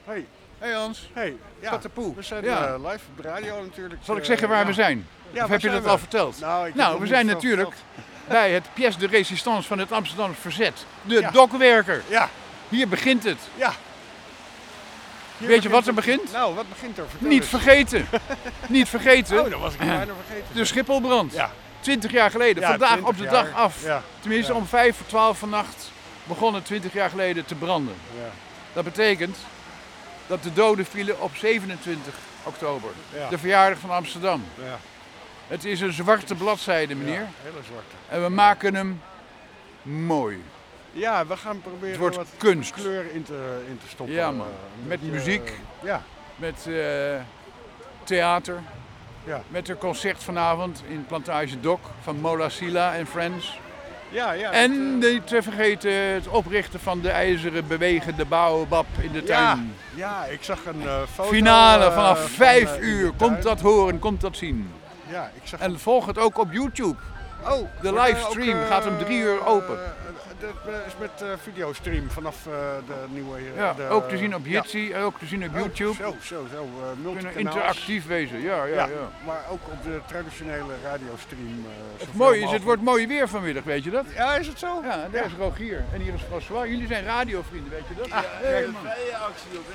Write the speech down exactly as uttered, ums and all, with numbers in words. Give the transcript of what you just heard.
Hey. Hey Hans. Hey. Ja, Patapoe. we zijn Ja. uh, live op de radio natuurlijk. Zal ik Uh, zeggen waar ja. we zijn? Ja, of heb je dat we? al verteld? Nou, ik nou we zijn natuurlijk bij het pièce de résistance van het Amsterdamse verzet. De ja. dokwerker. Ja. Hier begint het. Ja. Hier Weet je wat er begint? Nou, wat begint er? Vertel Niet eens. vergeten. Niet vergeten. Oh, dat was ik bijna vergeten. De Schipholbrand. Ja. Jaar jaar geleden. Ja, Vandaag op de jaar. dag af. Ja. Tenminste ja. om vijf voor twaalf vannacht begon het twintig jaar geleden te branden. Ja. Dat betekent dat de doden vielen op zevenentwintig oktober. Ja. De verjaardag van Amsterdam. Ja. Het is een zwarte bladzijde, meneer. Ja, hele zwarte. En we maken hem mooi. Ja, we gaan proberen Het wordt wat kunst. kleur in te, in te stoppen. Ja, man. Uh, Met beetje, muziek. Uh, ja. Met uh, theater. Ja. Met een concert vanavond in Plantage Doc van Mola Sila en Friends. Ja, ja. En niet uh, te vergeten het oprichten van de ijzeren bewegende baobab in de tuin. Ja, ja ik zag een uh, foto. Finale vanaf uh, vijf van, uh, uur. Komt dat horen, komt dat zien. Ja, ik zag En volg het ook op YouTube. Oh, de livestream uh, gaat om drie uur open. Uh, dat is met uh, videostream vanaf uh, de nieuwe... Uh, ja, de, ook te zien op Jitsi, ja. ook te zien op oh, YouTube. Zo, zo, zo. Uh, kunnen interactief wezen, ja, ja, ja, ja. Maar ook op de traditionele radiostream. Uh, het mooie is, het wordt mooi weer vanmiddag, weet je dat? Ja, is het zo? Ja, daar ja. is Rogier en hier is François. Jullie zijn radiovrienden, weet je dat? Ah, ja, hey, man. Vrije actie op